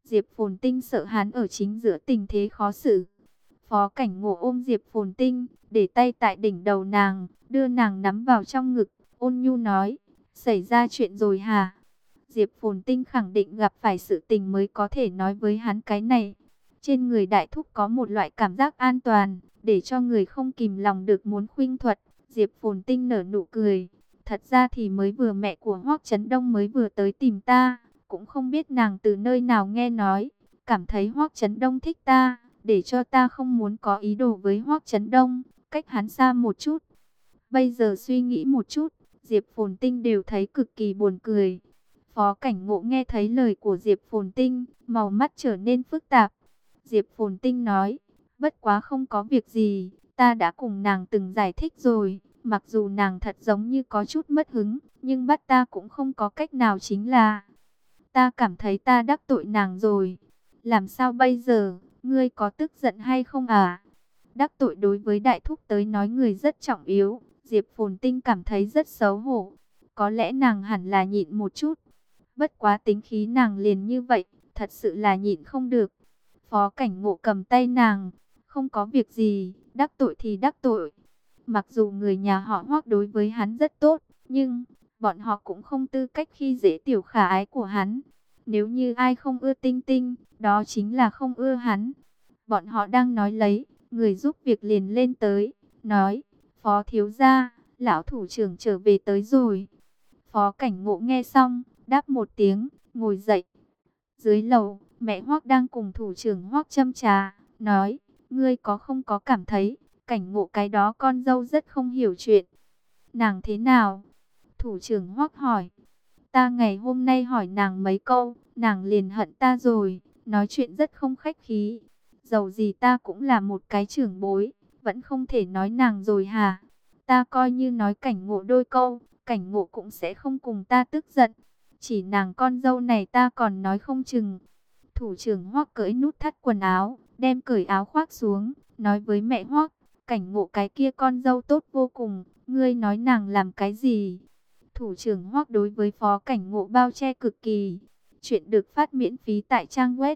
Diệp Phồn Tinh sợ hắn ở chính giữa tình thế khó xử. Phó Cảnh Ngộ ôm Diệp Phồn Tinh, để tay tại đỉnh đầu nàng, đưa nàng nắm vào trong ngực, ôn nhu nói, xảy ra chuyện rồi hả? Diệp Phồn Tinh khẳng định gặp phải sự tình mới có thể nói với hắn cái này. Trên người đại thúc có một loại cảm giác an toàn, để cho người không kìm lòng được muốn khuynh thuật. Diệp Phồn Tinh nở nụ cười. Thật ra thì mới vừa mẹ của Hoắc Chấn Đông mới vừa tới tìm ta, cũng không biết nàng từ nơi nào nghe nói, cảm thấy Hoắc Chấn Đông thích ta, để cho ta không muốn có ý đồ với Hoắc Chấn Đông, cách hắn xa một chút. Bây giờ suy nghĩ một chút, Diệp Phồn Tinh đều thấy cực kỳ buồn cười. Phó Cảnh Ngộ nghe thấy lời của Diệp Phồn Tinh, màu mắt trở nên phức tạp. Diệp Phồn Tinh nói, bất quá không có việc gì, ta đã cùng nàng từng giải thích rồi. Mặc dù nàng thật giống như có chút mất hứng, nhưng bắt ta cũng không có cách nào, chính là ta cảm thấy ta đắc tội nàng rồi. Làm sao bây giờ, ngươi có tức giận hay không à? Đắc tội đối với đại thúc tới nói người rất trọng yếu. Diệp Phồn Tinh cảm thấy rất xấu hổ. Có lẽ nàng hẳn là nhịn một chút. Bất quá tính khí nàng liền như vậy, thật sự là nhịn không được. Phó Cảnh Ngộ cầm tay nàng, không có việc gì, đắc tội thì đắc tội. Mặc dù người nhà họ Hoắc đối với hắn rất tốt, nhưng bọn họ cũng không tư cách khi dễ tiểu khả ái của hắn. Nếu như ai không ưa Tinh Tinh, đó chính là không ưa hắn. Bọn họ đang nói lấy, người giúp việc liền lên tới, nói, Phó thiếu gia, lão thủ trưởng trở về tới rồi. Phó Cảnh Ngộ nghe xong, đáp một tiếng, ngồi dậy. Dưới lầu, mẹ Hoắc đang cùng thủ trưởng Hoắc châm trà, nói, ngươi có không có cảm thấy, Cảnh Ngộ cái đó con dâu rất không hiểu chuyện. Nàng thế nào? Thủ trưởng Hoắc hỏi. Ta ngày hôm nay hỏi nàng mấy câu, nàng liền hận ta rồi, nói chuyện rất không khách khí. Dầu gì ta cũng là một cái trưởng bối, vẫn không thể nói nàng rồi hả? Ta coi như nói Cảnh Ngộ đôi câu, Cảnh Ngộ cũng sẽ không cùng ta tức giận. Chỉ nàng con dâu này ta còn nói không chừng. Thủ trưởng Hoắc cởi nút thắt quần áo, đem cởi áo khoác xuống, nói với mẹ Hoắc, Cảnh Ngộ cái kia con dâu tốt vô cùng, ngươi nói nàng làm cái gì? Thủ trưởng Hoắc đối với Phó Cảnh Ngộ bao che cực kỳ. Chuyện được phát miễn phí tại trang web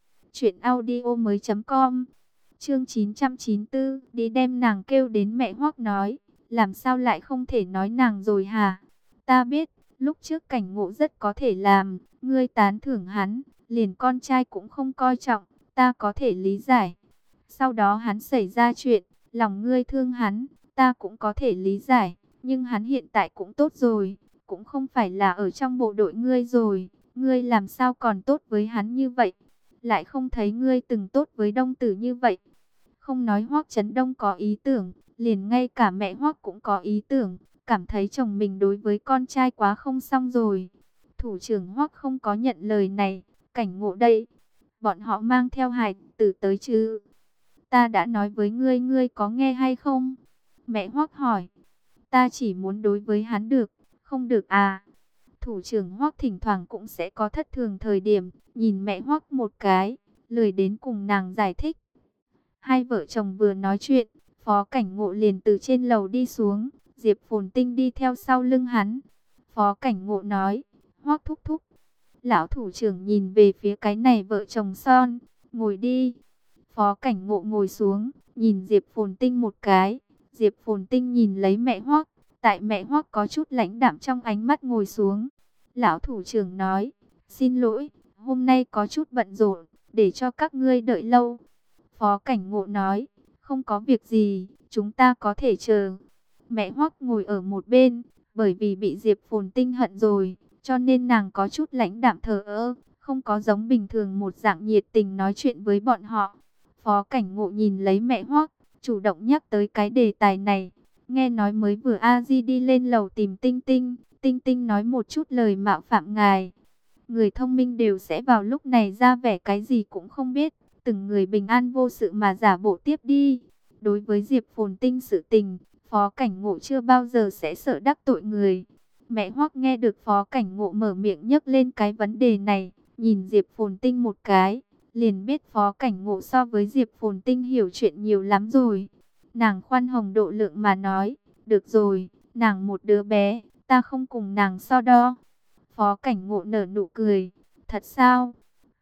truyệnaudiomoi.com. Chương 994, đi đem nàng kêu đến, mẹ Hoắc nói, làm sao lại không thể nói nàng rồi hả? Ta biết, lúc trước Cảnh Ngộ rất có thể làm, ngươi tán thưởng hắn, liền con trai cũng không coi trọng, ta có thể lý giải. Sau đó hắn xảy ra chuyện, lòng ngươi thương hắn, ta cũng có thể lý giải, nhưng hắn hiện tại cũng tốt rồi, cũng không phải là ở trong bộ đội ngươi rồi, ngươi làm sao còn tốt với hắn như vậy? Lại không thấy ngươi từng tốt với Đông Tử như vậy. Không nói Hoắc Chấn Đông có ý tưởng, liền ngay cả mẹ Hoắc cũng có ý tưởng, cảm thấy chồng mình đối với con trai quá không xong rồi. Thủ trưởng Hoắc không có nhận lời này, Cảnh Ngộ đây, bọn họ mang theo hài tử tới chứ? Ta đã nói với ngươi, ngươi có nghe hay không? Mẹ Hoắc hỏi. Ta chỉ muốn đối với hắn được, không được à? Thủ trưởng Hoắc thỉnh thoảng cũng sẽ có thất thường thời điểm, nhìn mẹ Hoắc một cái, lười đến cùng nàng giải thích. Hai vợ chồng vừa nói chuyện, Phó Cảnh Ngộ liền từ trên lầu đi xuống, Diệp Phồn Tinh đi theo sau lưng hắn. Phó Cảnh Ngộ nói, Hoắc thúc thúc. Lão thủ trưởng nhìn về phía cái này vợ chồng son, ngồi đi. Phó Cảnh Ngộ ngồi xuống, nhìn Diệp Phồn Tinh một cái. Diệp Phồn Tinh nhìn lấy mẹ Hoắc, tại mẹ Hoắc có chút lãnh đạm trong ánh mắt ngồi xuống. Lão thủ trưởng nói, xin lỗi, hôm nay có chút bận rộn, để cho các ngươi đợi lâu. Phó Cảnh Ngộ nói, không có việc gì, chúng ta có thể chờ. Mẹ Hoắc ngồi ở một bên, bởi vì bị Diệp Phồn Tinh hận rồi, cho nên nàng có chút lãnh đạm thờ ơ, không có giống bình thường một dạng nhiệt tình nói chuyện với bọn họ. Phó Cảnh Ngộ nhìn lấy mẹ Hoắc, chủ động nhắc tới cái đề tài này. Nghe nói mới vừa A Di đi lên lầu tìm Tinh Tinh, Tinh Tinh nói một chút lời mạo phạm ngài. Người thông minh đều sẽ vào lúc này ra vẻ cái gì cũng không biết, từng người bình an vô sự mà giả bộ tiếp đi. Đối với Diệp Phồn Tinh sự tình, Phó Cảnh Ngộ chưa bao giờ sẽ sợ đắc tội người. Mẹ Hoắc nghe được Phó Cảnh Ngộ mở miệng nhắc lên cái vấn đề này, nhìn Diệp Phồn Tinh một cái, liền biết Phó Cảnh Ngộ so với Diệp Phồn Tinh hiểu chuyện nhiều lắm rồi. Nàng khoan hồng độ lượng mà nói, được rồi, nàng một đứa bé, ta không cùng nàng so đo. Phó Cảnh Ngộ nở nụ cười, thật sao?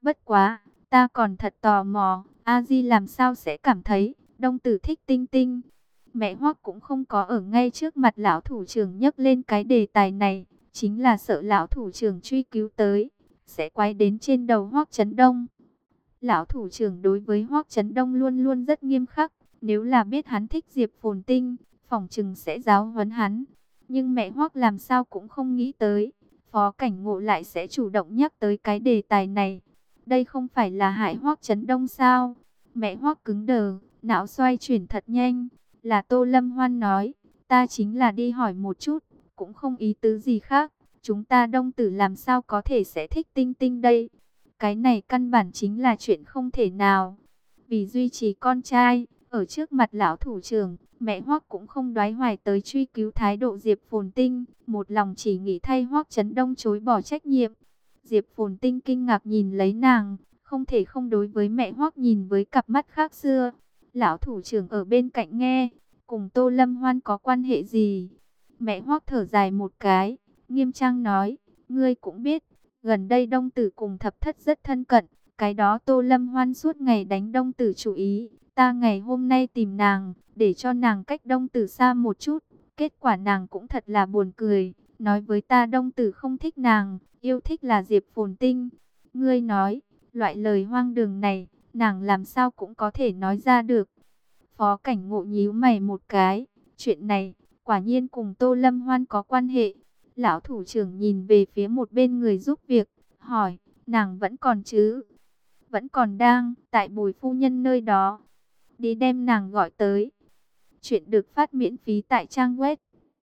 Bất quá, ta còn thật tò mò, A Di làm sao sẽ cảm thấy Đông Tử thích Tinh Tinh. Mẹ Hoắc cũng không có ở ngay trước mặt lão thủ trưởng nhắc lên cái đề tài này, chính là sợ lão thủ trưởng truy cứu tới, sẽ quay đến trên đầu Hoắc Chấn Đông. Lão thủ trưởng đối với Hoắc Chấn Đông luôn luôn rất nghiêm khắc, nếu là biết hắn thích Diệp Phồn Tinh, phỏng chừng sẽ giáo huấn hắn. Nhưng mẹ Hoắc làm sao cũng không nghĩ tới, Phó Cảnh Ngộ lại sẽ chủ động nhắc tới cái đề tài này. Đây không phải là hại Hoắc Chấn Đông sao? Mẹ Hoắc cứng đờ, não xoay chuyển thật nhanh. Là Tô Lâm Hoan nói, ta chính là đi hỏi một chút, cũng không ý tứ gì khác. Chúng ta Đông Tử làm sao có thể sẽ thích Tinh Tinh đây? Cái này căn bản chính là chuyện không thể nào. Vì duy trì con trai, ở trước mặt lão thủ trưởng, mẹ Hoắc cũng không đoái hoài tới truy cứu thái độ Diệp Phồn Tinh, một lòng chỉ nghĩ thay Hoắc Chấn Đông chối bỏ trách nhiệm. Diệp Phồn Tinh kinh ngạc nhìn lấy nàng, không thể không đối với mẹ Hoắc nhìn với cặp mắt khác xưa. Lão thủ trưởng ở bên cạnh nghe, cùng Tô Lâm Hoan có quan hệ gì? Mẹ Hoắc thở dài một cái, nghiêm trang nói, ngươi cũng biết, gần đây Đông Tử cùng Thập Thất rất thân cận, cái đó Tô Lâm Hoan suốt ngày đánh Đông Tử chủ ý, ta ngày hôm nay tìm nàng, để cho nàng cách Đông Tử xa một chút, kết quả nàng cũng thật là buồn cười, nói với ta Đông Tử không thích nàng, yêu thích là Diệp Phồn Tinh. Ngươi nói, loại lời hoang đường này, nàng làm sao cũng có thể nói ra được. Phó Cảnh Ngộ nhíu mày một cái, chuyện này, quả nhiên cùng Tô Lâm Hoan có quan hệ. Lão thủ trưởng nhìn về phía một bên người giúp việc, hỏi, nàng vẫn còn chứ? Vẫn còn đang, tại Bùi phu nhân nơi đó. Đi đem nàng gọi tới. Chuyện được phát miễn phí tại trang web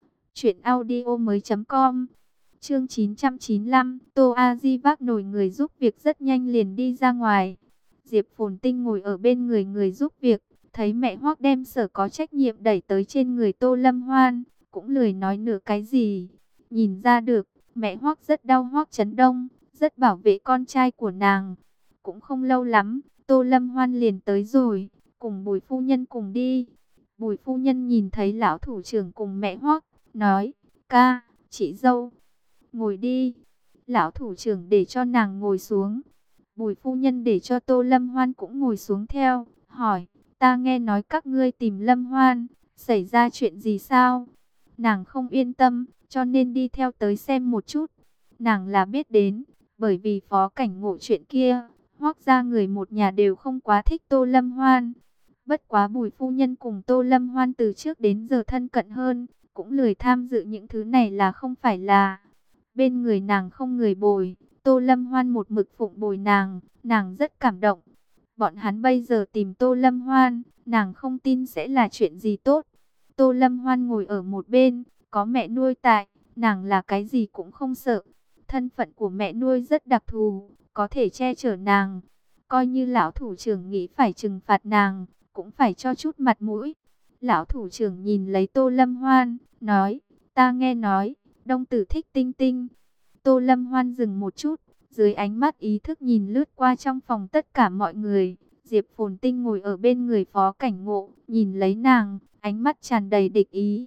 truyệnaudiomoi.com. Chương 995, Tô A Di vác nồi người giúp việc rất nhanh liền đi ra ngoài. Diệp Phồn Tinh ngồi ở bên người người giúp việc, thấy mẹ Hoắc đem sở có trách nhiệm đẩy tới trên người Tô Lâm Hoan, cũng lười nói nửa cái gì. Nhìn ra được, mẹ Hoắc rất đau Hoắc Chấn Đông, rất bảo vệ con trai của nàng. Cũng không lâu lắm, Tô Lâm Hoan liền tới rồi, cùng Bùi phu nhân cùng đi. Bùi phu nhân nhìn thấy lão thủ trưởng cùng mẹ Hoắc, nói, ca, chị dâu, ngồi đi. Lão thủ trưởng để cho nàng ngồi xuống. Bùi phu nhân để cho Tô Lâm Hoan cũng ngồi xuống theo, hỏi, ta nghe nói các ngươi tìm Lâm Hoan, xảy ra chuyện gì sao? Nàng không yên tâm, cho nên đi theo tới xem một chút. Nàng là biết đến, bởi vì Phó Cảnh Ngộ chuyện kia, Hoắc gia người một nhà đều không quá thích Tô Lâm Hoan. Bất quá Bùi phu nhân cùng Tô Lâm Hoan từ trước đến giờ thân cận hơn, cũng lười tham dự những thứ này là không phải là. Bên người nàng không người bồi, Tô Lâm Hoan một mực phụng bồi nàng rất cảm động. Bọn hắn bây giờ tìm Tô Lâm Hoan, nàng không tin sẽ là chuyện gì tốt. Tô Lâm Hoan ngồi ở một bên, có mẹ nuôi tại, nàng là cái gì cũng không sợ. Thân phận của mẹ nuôi rất đặc thù, có thể che chở nàng. Coi như lão thủ trưởng nghĩ phải trừng phạt nàng, cũng phải cho chút mặt mũi. Lão thủ trưởng nhìn lấy Tô Lâm Hoan, nói, ta nghe nói, Đông Tử thích Tinh Tinh. Tô Lâm Hoan dừng một chút, dưới ánh mắt ý thức nhìn lướt qua trong phòng tất cả mọi người. Diệp Phồn Tinh ngồi ở bên người Phó Cảnh Ngộ, nhìn lấy nàng, ánh mắt tràn đầy địch ý.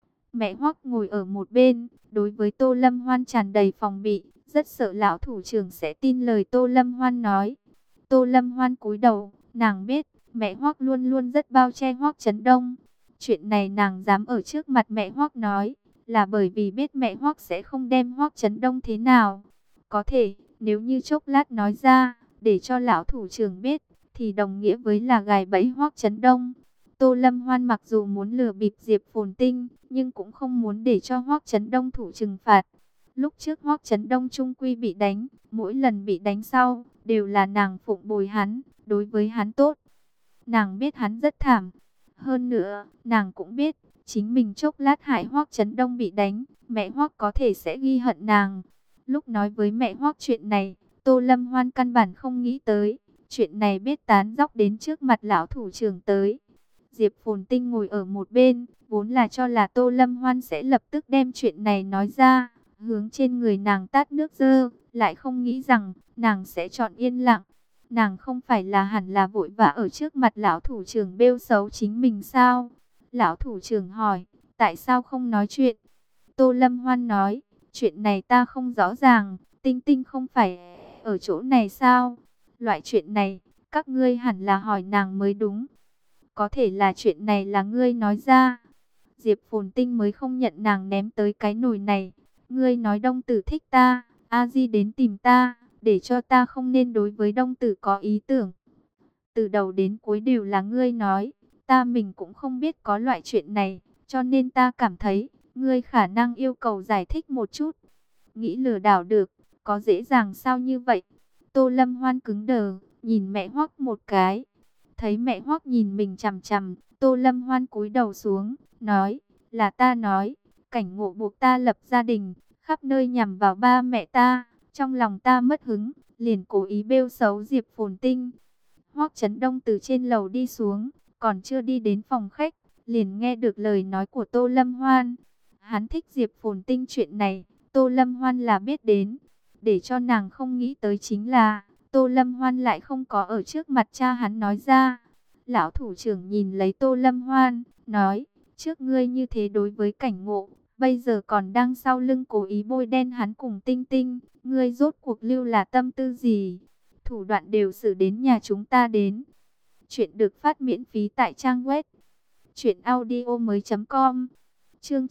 Mẹ Hoắc ngồi ở một bên, đối với Tô Lâm Hoan tràn đầy phòng bị, rất sợ lão thủ trưởng sẽ tin lời Tô Lâm Hoan nói. Tô Lâm Hoan cúi đầu, nàng biết, mẹ Hoắc luôn luôn rất bao che Hoắc Chấn Đông. Chuyện này nàng dám ở trước mặt mẹ Hoắc nói, là bởi vì biết mẹ Hoắc sẽ không đem Hoắc Chấn Đông thế nào. Có thể, nếu như chốc lát nói ra, để cho lão thủ trưởng biết, thì đồng nghĩa với là gài bẫy Hoắc Chấn Đông. Tô Lâm Hoan mặc dù muốn lừa bịp Diệp Phồn Tinh, nhưng cũng không muốn để cho Hoắc Chấn Đông thụ trừng phạt. Lúc trước Hoắc Chấn Đông chung quy bị đánh, mỗi lần bị đánh sau, đều là nàng phụng bồi hắn, đối với hắn tốt. Nàng biết hắn rất thảm. Hơn nữa, nàng cũng biết, chính mình chốc lát hại Hoắc Chấn Đông bị đánh, mẹ Hoắc có thể sẽ ghi hận nàng. Lúc nói với mẹ Hoắc chuyện này, Tô Lâm Hoan căn bản không nghĩ tới, chuyện này biết tán dóc đến trước mặt lão thủ trưởng tới. Diệp Phồn Tinh ngồi ở một bên, vốn là cho là Tô Lâm Hoan sẽ lập tức đem chuyện này nói ra, hướng trên người nàng tát nước dơ, lại không nghĩ rằng nàng sẽ chọn yên lặng. Nàng không phải là hẳn là vội vã ở trước mặt lão thủ trưởng bêu xấu chính mình sao? Lão thủ trưởng hỏi, tại sao không nói chuyện? Tô Lâm Hoan nói, chuyện này ta không rõ ràng, Tinh Tinh không phải ở chỗ này sao? loại chuyện này, các ngươi hẳn là hỏi nàng mới đúng. Có thể là chuyện này là ngươi nói ra. Diệp Phồn Tinh mới không nhận nàng ném tới cái nồi này. Ngươi nói Đông Tử thích ta, A Di đến tìm ta, để cho ta không nên đối với Đông Tử có ý tưởng. Từ đầu đến cuối đều là ngươi nói, ta mình cũng không biết có loại chuyện này, cho nên ta cảm thấy, ngươi khả năng yêu cầu giải thích một chút. Nghĩ lừa đảo được, có dễ dàng sao như vậy? Tô Lâm Hoan cứng đờ, nhìn mẹ Hoắc một cái. Thấy mẹ Hoắc nhìn mình chằm chằm, Tô Lâm Hoan cúi đầu xuống, nói, là ta nói, cảnh ngộ buộc ta lập gia đình, khắp nơi nhằm vào ba mẹ ta, trong lòng ta mất hứng, liền cố ý bêu xấu Diệp Phồn Tinh. Hoắc Chấn Đông từ trên lầu đi xuống, còn chưa đi đến phòng khách, liền nghe được lời nói của Tô Lâm Hoan. Hắn thích Diệp Phồn Tinh chuyện này, Tô Lâm Hoan là biết đến. Để cho nàng không nghĩ tới chính là, Tô Lâm Hoan lại không có ở trước mặt cha hắn nói ra. Lão thủ trưởng nhìn lấy Tô Lâm Hoan, nói, trước ngươi như thế đối với cảnh ngộ, bây giờ còn đang sau lưng cố ý bôi đen hắn cùng Tinh Tinh, ngươi rốt cuộc lưu là tâm tư gì? Thủ đoạn đều xử đến nhà chúng ta đến. Chuyện được phát miễn phí tại trang web truyệnaudiomoi.com. Chương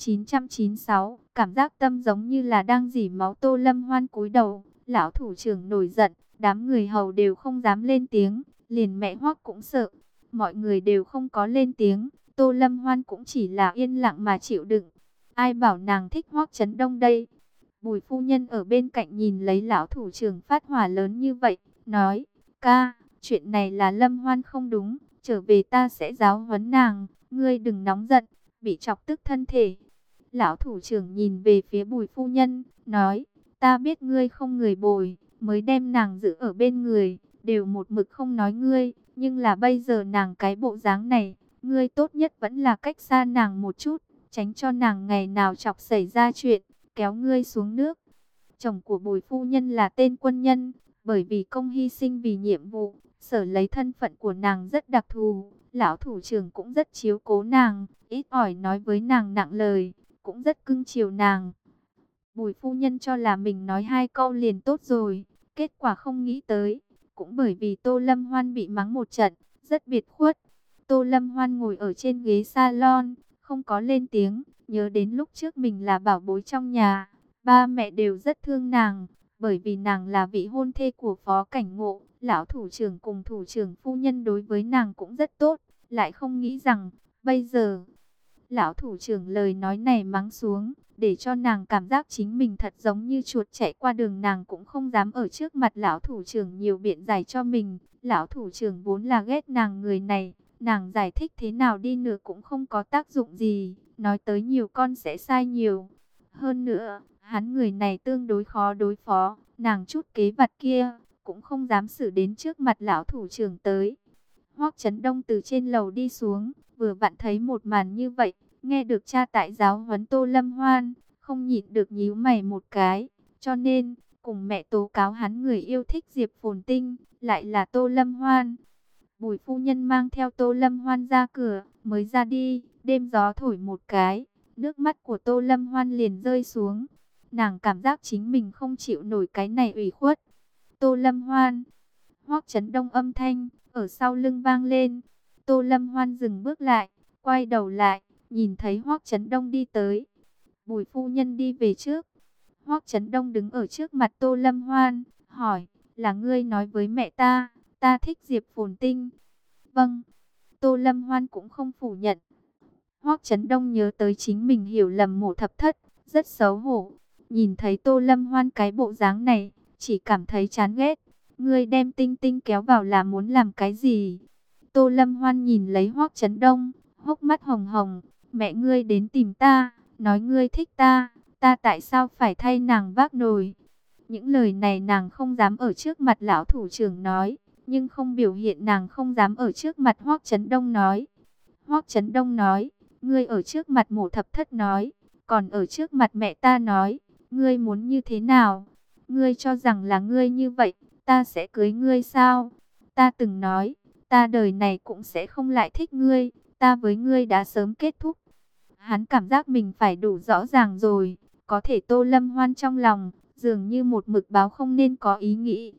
996, cảm giác tâm giống như là đang rỉ máu. Tô Lâm Hoan cúi đầu, lão thủ trưởng nổi giận, đám người hầu đều không dám lên tiếng, liền mẹ Hoắc cũng sợ. Mọi người đều không có lên tiếng, Tô Lâm Hoan cũng chỉ là yên lặng mà chịu đựng. Ai bảo nàng thích Hoắc Chấn Đông đây? Bùi phu nhân ở bên cạnh nhìn lấy lão thủ trưởng phát hỏa lớn như vậy, nói, ca, chuyện này là Lâm Hoan không đúng, trở về ta sẽ giáo huấn nàng, ngươi đừng nóng giận, bị chọc tức thân thể. Lão thủ trưởng nhìn về phía Bùi phu nhân, nói, ta biết ngươi không người bồi, mới đem nàng giữ ở bên người, đều một mực không nói ngươi, nhưng là bây giờ nàng cái bộ dáng này, ngươi tốt nhất vẫn là cách xa nàng một chút, tránh cho nàng ngày nào chọc xảy ra chuyện, kéo ngươi xuống nước. Chồng của Bùi phu nhân là tên quân nhân, bởi vì công hy sinh vì nhiệm vụ, sở lấy thân phận của nàng rất đặc thù, lão thủ trưởng cũng rất chiếu cố nàng, ít ỏi nói với nàng nặng lời, cũng rất cưng chiều nàng. Bùi phu nhân cho là mình nói 2 câu liền tốt rồi, kết quả không nghĩ tới, cũng bởi vì Tô Lâm Hoan bị mắng một trận, rất biệt khuất. Tô Lâm Hoan ngồi ở trên ghế salon, không có lên tiếng, nhớ đến lúc trước mình là bảo bối trong nhà, ba mẹ đều rất thương nàng, bởi vì nàng là vị hôn thê của Phó Cảnh Ngộ, lão thủ trưởng cùng thủ trưởng phu nhân đối với nàng cũng rất tốt, lại không nghĩ rằng, bây giờ, lão thủ trưởng lời nói này mắng xuống, để cho nàng cảm giác chính mình thật giống như chuột chạy qua đường, nàng cũng không dám ở trước mặt lão thủ trưởng nhiều biện giải cho mình, lão thủ trưởng vốn là ghét nàng người này, nàng giải thích thế nào đi nữa cũng không có tác dụng gì, nói tới nhiều con sẽ sai nhiều. Hơn nữa, hắn người này tương đối khó đối phó, nàng chút kế vặt kia, cũng không dám xử đến trước mặt lão thủ trưởng tới. Hoắc Chấn Đông từ trên lầu đi xuống, vừa vặn thấy một màn như vậy, nghe được cha tại giáo huấn Tô Lâm Hoan, không nhịn được nhíu mày một cái, cho nên, cùng mẹ tố cáo hắn người yêu thích Diệp Phồn Tinh, lại là Tô Lâm Hoan. Bùi phu nhân mang theo Tô Lâm Hoan ra cửa, mới ra đi, đêm gió thổi một cái, nước mắt của Tô Lâm Hoan liền rơi xuống. Nàng cảm giác chính mình không chịu nổi cái này ủy khuất. Tô Lâm Hoan, Hoắc Chấn Đông âm thanh ở sau lưng vang lên. Tô Lâm Hoan dừng bước lại, quay đầu lại, nhìn thấy Hoắc Chấn Đông đi tới. Bùi phu nhân đi về trước. Hoắc Chấn Đông đứng ở trước mặt Tô Lâm Hoan, hỏi, là ngươi nói với mẹ ta, ta thích Diệp Phồn Tinh. Vâng, Tô Lâm Hoan cũng không phủ nhận. Hoắc Chấn Đông nhớ tới chính mình hiểu lầm Mộ Thập Thất, rất xấu hổ. Nhìn thấy Tô Lâm Hoan cái bộ dáng này, chỉ cảm thấy chán ghét. Ngươi đem Tinh Tinh kéo vào là muốn làm cái gì? Tô Lâm Hoan nhìn lấy Hoắc Chấn Đông, hốc mắt hồng hồng. Mẹ ngươi đến tìm ta, nói ngươi thích ta, ta tại sao phải thay nàng vác nồi? Những lời này nàng không dám ở trước mặt lão thủ trưởng nói, nhưng không biểu hiện nàng không dám ở trước mặt Hoắc Chấn Đông nói. Hoắc Chấn Đông nói, ngươi ở trước mặt Mộ Thập Thất nói, còn ở trước mặt mẹ ta nói, ngươi muốn như thế nào? Ngươi cho rằng là ngươi như vậy, ta sẽ cưới ngươi sao? Ta từng nói, ta đời này cũng sẽ không lại thích ngươi, ta với ngươi đã sớm kết thúc. Hắn cảm giác mình phải đủ rõ ràng rồi, có thể Tô Lâm Hoan trong lòng, dường như một mực báo không nên có ý nghĩ.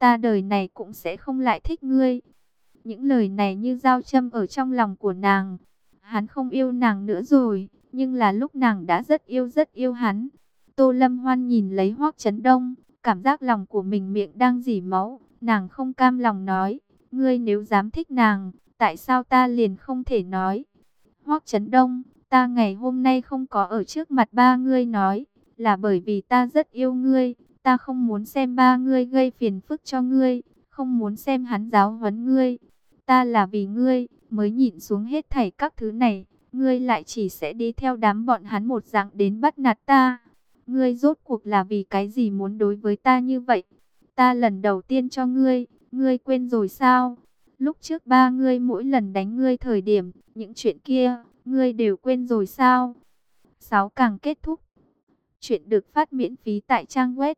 ta đời này cũng sẽ không lại thích ngươi. Những lời này như dao châm ở trong lòng của nàng. Hắn không yêu nàng nữa rồi, nhưng là lúc nàng đã rất yêu hắn. Tô Lâm Hoan nhìn lấy Hoắc Chấn Đông, cảm giác lòng của mình miệng đang rỉ máu. Nàng không cam lòng nói, ngươi nếu dám thích nàng, tại sao ta liền không thể nói? Hoắc Chấn Đông, ta ngày hôm nay không có ở trước mặt ba ngươi nói, là bởi vì ta rất yêu ngươi. Ta không muốn xem ba ngươi gây phiền phức cho ngươi, không muốn xem hắn giáo huấn ngươi. Ta là vì ngươi mới nhịn xuống hết thảy các thứ này, ngươi lại chỉ sẽ đi theo đám bọn hắn một dạng đến bắt nạt ta. Ngươi rốt cuộc là vì cái gì muốn đối với ta như vậy? Ta lần đầu tiên cho ngươi quên rồi sao? Lúc trước ba ngươi mỗi lần đánh ngươi thời điểm, những chuyện kia, ngươi đều quên rồi sao? 6 càng kết thúc. Chuyện được phát miễn phí tại trang web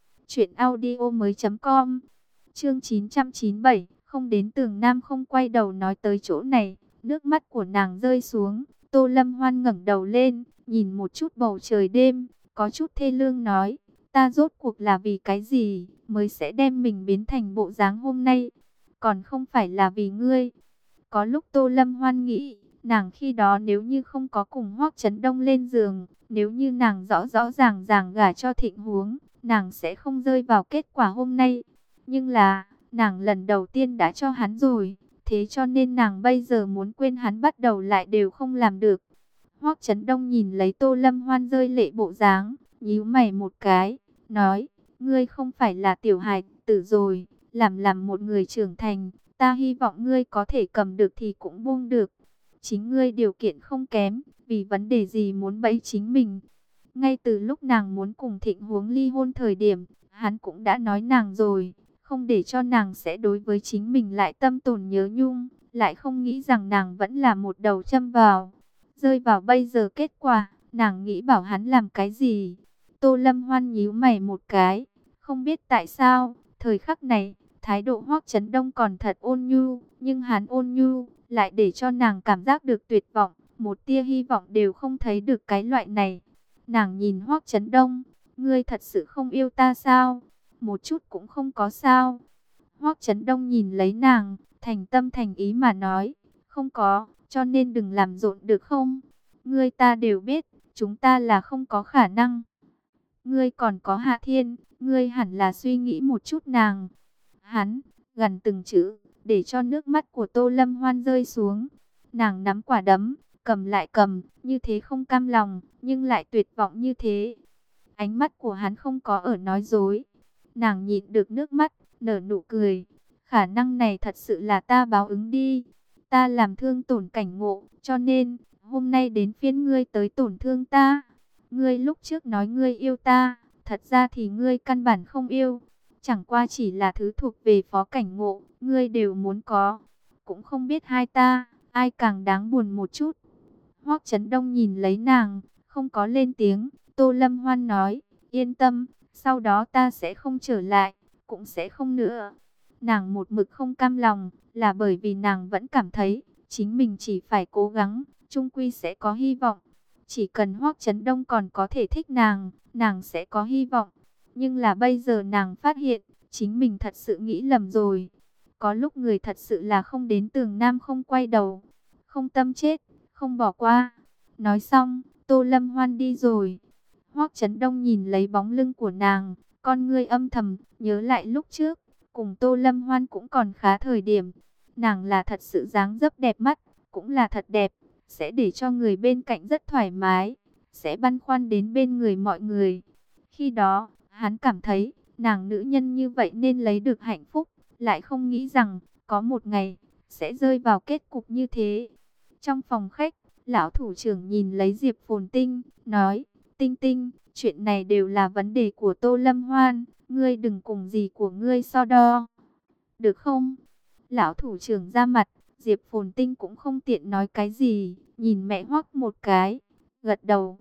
truyệnaudiomoi.com. Chương 997, không đến Tường Nam không quay đầu. Nói tới chỗ này, nước mắt của nàng rơi xuống. Tô Lâm Hoan ngẩng đầu lên, nhìn một chút bầu trời đêm, có chút thê lương nói, ta rốt cuộc là vì cái gì mới sẽ đem mình biến thành bộ dáng hôm nay? Còn không phải là vì ngươi. Có lúc Tô Lâm Hoan nghĩ, nàng khi đó nếu như không có cùng Hoắc Chấn Đông lên giường, nếu như nàng rõ rõ ràng ràng gả cho Thịnh Huống, nàng sẽ không rơi vào kết quả hôm nay. Nhưng là, nàng lần đầu tiên đã cho hắn rồi, thế cho nên nàng bây giờ muốn quên hắn bắt đầu lại đều không làm được. Hoắc Chấn Đông nhìn lấy Tô Lâm Hoan rơi lệ bộ dáng, nhíu mày một cái, nói, ngươi không phải là tiểu hài tử rồi, làm một người trưởng thành, ta hy vọng ngươi có thể cầm được thì cũng buông được. Chính ngươi điều kiện không kém, vì vấn đề gì muốn bẫy chính mình. Ngay từ lúc nàng muốn cùng Thịnh Huống ly hôn thời điểm, hắn cũng đã nói nàng rồi, không để cho nàng sẽ đối với chính mình lại tâm tồn nhớ nhung, lại không nghĩ rằng nàng vẫn là một đầu châm vào. Rơi vào bây giờ kết quả, nàng nghĩ bảo hắn làm cái gì? Tô Lâm Hoan nhíu mày một cái, không biết tại sao, thời khắc này, thái độ Hoắc Chấn Đông còn thật ôn nhu, nhưng hắn ôn nhu lại để cho nàng cảm giác được tuyệt vọng, một tia hy vọng đều không thấy được cái loại này. Nàng nhìn Hoắc Chấn Đông, ngươi thật sự không yêu ta sao? Một chút cũng không có sao? Hoắc Chấn Đông nhìn lấy nàng, thành tâm thành ý mà nói, không có, cho nên đừng làm rộn được không? Ngươi ta đều biết, chúng ta là không có khả năng. Ngươi còn có Hạ Thiên, ngươi hẳn là suy nghĩ một chút nàng. Hắn, gần từng chữ, để cho nước mắt của Tô Lâm Hoan rơi xuống. Nàng nắm quả đấm, cầm lại cầm, như thế không cam lòng, nhưng lại tuyệt vọng như thế. Ánh mắt của hắn không có ở nói dối. Nàng nhịn được nước mắt, nở nụ cười. Khả năng này thật sự là ta báo ứng đi. Ta làm thương tổn Cảnh Ngộ, cho nên, hôm nay đến phiên ngươi tới tổn thương ta. Ngươi lúc trước nói ngươi yêu ta, thật ra thì ngươi căn bản không yêu. Chẳng qua chỉ là thứ thuộc về Phó Cảnh Ngộ, ngươi đều muốn có. Cũng không biết hai ta, ai càng đáng buồn một chút. Hoắc Chấn Đông nhìn lấy nàng, không có lên tiếng. Tô Lâm Hoan nói, yên tâm, sau đó ta sẽ không trở lại, cũng sẽ không nữa. Nàng một mực không cam lòng, là bởi vì nàng vẫn cảm thấy, chính mình chỉ phải cố gắng, chung quy sẽ có hy vọng. Chỉ cần Hoắc Chấn Đông còn có thể thích nàng, nàng sẽ có hy vọng. Nhưng là bây giờ nàng phát hiện, chính mình thật sự nghĩ lầm rồi. Có lúc người thật sự là không đến Tường Nam không quay đầu, không tâm chết, không bỏ qua. Nói xong, Tô Lâm Hoan đi rồi. Hoắc Chấn Đông nhìn lấy bóng lưng của nàng, con ngươi âm thầm, nhớ lại lúc trước, cùng Tô Lâm Hoan cũng còn khá thời điểm. Nàng là thật sự dáng dấp đẹp mắt, cũng là thật đẹp, sẽ để cho người bên cạnh rất thoải mái, sẽ băn khoăn đến bên người mọi người. Khi đó, hắn cảm thấy, nàng nữ nhân như vậy nên lấy được hạnh phúc, lại không nghĩ rằng, có một ngày, sẽ rơi vào kết cục như thế. Trong phòng khách, lão thủ trưởng nhìn lấy Diệp Phồn Tinh, nói, Tinh Tinh, chuyện này đều là vấn đề của Tô Lâm Hoan, ngươi đừng cùng gì của ngươi so đo. Được không? Lão thủ trưởng ra mặt, Diệp Phồn Tinh cũng không tiện nói cái gì, nhìn mẹ Hoắc một cái, gật đầu,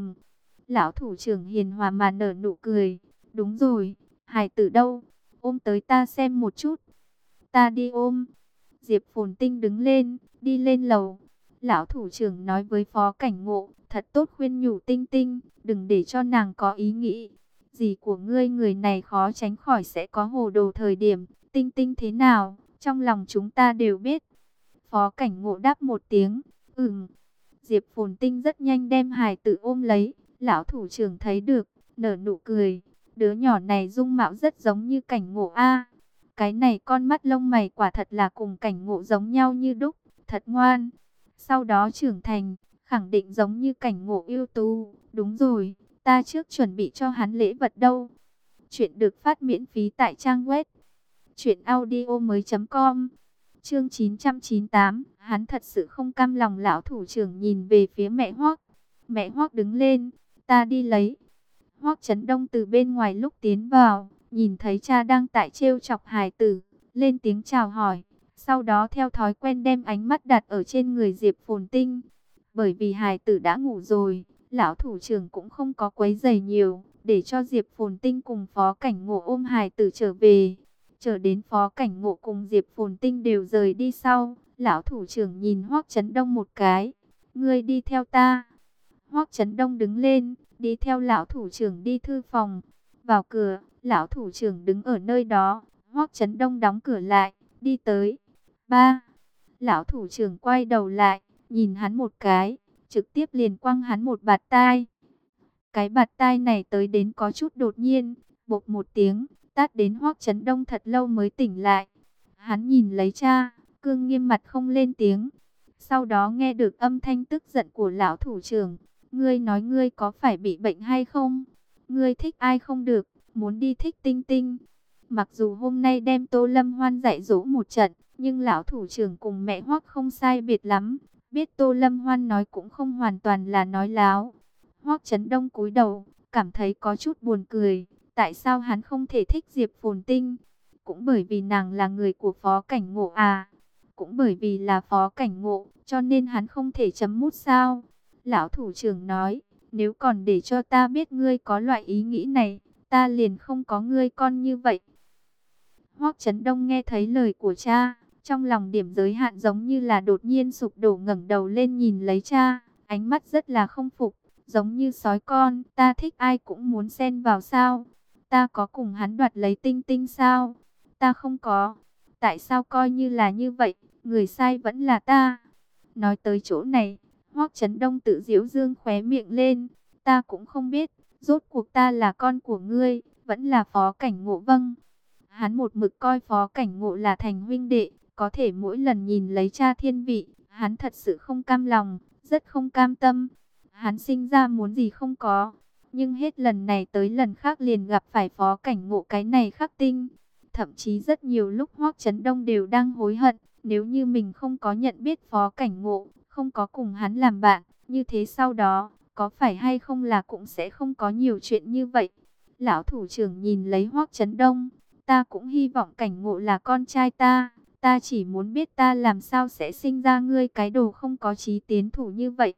Lão thủ trưởng hiền hòa mà nở nụ cười, đúng rồi, hài tử đâu, ôm tới ta xem một chút. Ta đi ôm. Diệp Phồn Tinh đứng lên, đi lên lầu. Lão thủ trưởng nói với Phó Cảnh Ngộ, thật tốt khuyên nhủ Tinh Tinh, đừng để cho nàng có ý nghĩ. Dì của ngươi người này khó tránh khỏi sẽ có hồ đồ thời điểm. Tinh Tinh thế nào, trong lòng chúng ta đều biết. Phó Cảnh Ngộ đáp một tiếng, Diệp Phồn Tinh rất nhanh đem hài tử ôm lấy. Lão thủ trưởng thấy được, nở nụ cười. Đứa nhỏ này dung mạo rất giống như Cảnh Ngộ a. Cái này con mắt lông mày quả thật là cùng Cảnh Ngộ giống nhau như đúc, thật ngoan. Sau đó trưởng thành, khẳng định giống như Cảnh Ngộ ưu tú. Đúng rồi, ta trước chuẩn bị cho hắn lễ vật đâu. Chuyện được phát miễn phí tại trang web truyệnaudiomoi.com. Chương 998, hắn thật sự không cam lòng. Lão thủ trưởng nhìn về phía mẹ Hoắc. Mẹ Hoắc đứng lên, ta đi lấy. Hoắc Chấn Đông từ bên ngoài lúc tiến vào, nhìn thấy cha đang tại trêu chọc hài tử, lên tiếng chào hỏi. Sau đó theo thói quen đem ánh mắt đặt ở trên người Diệp Phồn Tinh. Bởi vì hài tử đã ngủ rồi, lão thủ trưởng cũng không có quấy rầy nhiều, để cho Diệp Phồn Tinh cùng Phó Cảnh Ngộ ôm hài tử trở về. Chờ đến Phó Cảnh Ngộ cùng Diệp Phồn Tinh đều rời đi sau, lão thủ trưởng nhìn Hoắc Chấn Đông một cái. Ngươi đi theo ta. Hoắc Chấn Đông đứng lên, đi theo lão thủ trưởng đi thư phòng. Vào cửa, lão thủ trưởng đứng ở nơi đó. Hoắc Chấn Đông đóng cửa lại, đi tới. Ba. Lão thủ trưởng quay đầu lại, nhìn hắn một cái, trực tiếp liền quăng hắn một bạt tai. Cái bạt tai này tới đến có chút đột nhiên, bộp một tiếng, tát đến Hoắc Chấn Đông thật lâu mới tỉnh lại. Hắn nhìn lấy cha, cương nghiêm mặt không lên tiếng. Sau đó nghe được âm thanh tức giận của lão thủ trưởng. Ngươi nói ngươi có phải bị bệnh hay không? Ngươi thích ai không được, muốn đi thích Tinh Tinh. Mặc dù hôm nay đem Tô Lâm Hoan dạy dỗ một trận, nhưng lão thủ trưởng cùng mẹ Hoắc không sai biệt lắm. Biết Tô Lâm Hoan nói cũng không hoàn toàn là nói láo. Hoắc Chấn Đông cúi đầu, cảm thấy có chút buồn cười. Tại sao hắn không thể thích Diệp Phồn Tinh? Cũng bởi vì nàng là người của Phó Cảnh Ngộ à? Cũng bởi vì là Phó Cảnh Ngộ, cho nên hắn không thể chấm mút sao? Lão thủ trưởng nói, nếu còn để cho ta biết ngươi có loại ý nghĩ này, ta liền không có ngươi con như vậy. Hoắc Chấn Đông nghe thấy lời của cha, trong lòng điểm giới hạn giống như là đột nhiên sụp đổ, ngẩng đầu lên nhìn lấy cha, ánh mắt rất là không phục, giống như sói con. Ta thích ai cũng muốn xen vào sao? Ta có cùng hắn đoạt lấy Tinh Tinh sao? Ta không có. Tại sao coi như là như vậy, người sai vẫn là ta? Nói tới chỗ này, Hoắc Chấn Đông tự giễu dương khóe miệng lên. Ta cũng không biết, rốt cuộc ta là con của ngươi, vẫn là Phó Cảnh Ngộ. Vâng. Hắn một mực coi Phó Cảnh Ngộ là thành huynh đệ, có thể mỗi lần nhìn lấy cha thiên vị, hắn thật sự không cam lòng, rất không cam tâm. Hắn sinh ra muốn gì không có, nhưng hết lần này tới lần khác liền gặp phải Phó Cảnh Ngộ cái này khắc tinh. Thậm chí rất nhiều lúc Hoắc Chấn Đông đều đang hối hận, nếu như mình không có nhận biết Phó Cảnh Ngộ, không có cùng hắn làm bạn, như thế sau đó, có phải hay không là cũng sẽ không có nhiều chuyện như vậy. Lão thủ trưởng nhìn lấy Hoắc Chấn Đông, ta cũng hy vọng Cảnh Ngộ là con trai ta, ta chỉ muốn biết ta làm sao sẽ sinh ra ngươi cái đồ không có chí tiến thủ như vậy.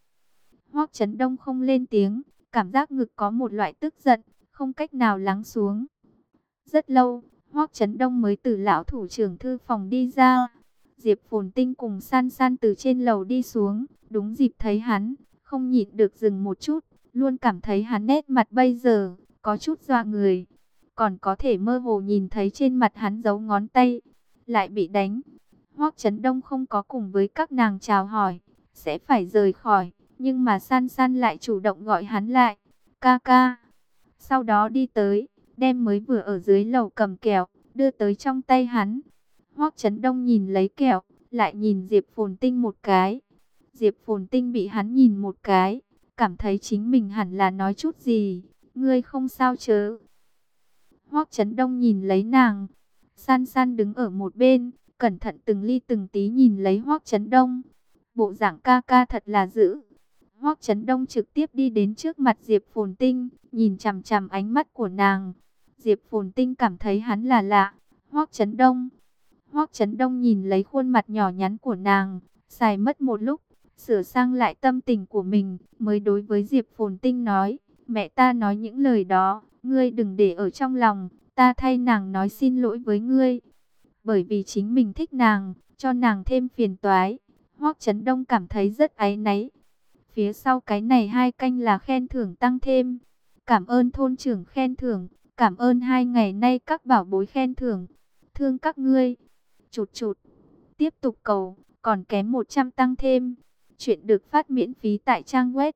Hoắc Chấn Đông không lên tiếng, cảm giác ngực có một loại tức giận, không cách nào lắng xuống. Rất lâu, Hoắc Chấn Đông mới từ lão thủ trưởng thư phòng đi ra. Diệp Phồn Tinh cùng San San từ trên lầu đi xuống, đúng dịp thấy hắn, không nhịn được dừng một chút, luôn cảm thấy hắn nét mặt bây giờ có chút dọa người, còn có thể mơ hồ nhìn thấy trên mặt hắn dấu ngón tay, lại bị đánh. Hoắc Chấn Đông không có cùng với các nàng chào hỏi, sẽ phải rời khỏi, nhưng mà San San lại chủ động gọi hắn lại, ca ca. Sau đó đi tới, đem mới vừa ở dưới lầu cầm kẹo, đưa tới trong tay hắn. Hoắc Chấn Đông nhìn lấy kẹo, lại nhìn Diệp Phồn Tinh một cái. Diệp Phồn Tinh bị hắn nhìn một cái, cảm thấy chính mình hẳn là nói chút gì. Ngươi không sao chứ? Hoắc Chấn Đông nhìn lấy nàng. San San đứng ở một bên, cẩn thận từng ly từng tí nhìn lấy Hoắc Chấn Đông. Bộ dạng ca ca thật là dữ. Hoắc Chấn Đông trực tiếp đi đến trước mặt Diệp Phồn Tinh, nhìn chằm chằm ánh mắt của nàng. Diệp Phồn Tinh cảm thấy hắn là lạ. Hoắc Chấn Đông. Hoắc Chấn Đông nhìn lấy khuôn mặt nhỏ nhắn của nàng, xài mất một lúc, sửa sang lại tâm tình của mình, mới đối với Diệp Phồn Tinh nói, mẹ ta nói những lời đó, ngươi đừng để ở trong lòng, ta thay nàng nói xin lỗi với ngươi. Bởi vì chính mình thích nàng, cho nàng thêm phiền toái. Hoắc Chấn Đông cảm thấy rất áy náy. Phía sau cái này 2 canh là khen thưởng tăng thêm. cảm ơn thôn trưởng khen thưởng, cảm ơn 2 ngày nay các bảo bối khen thưởng, thương các ngươi. Chụt chụt, tiếp tục cầu, còn kém 100 tăng thêm. Chuyện được phát miễn phí tại trang web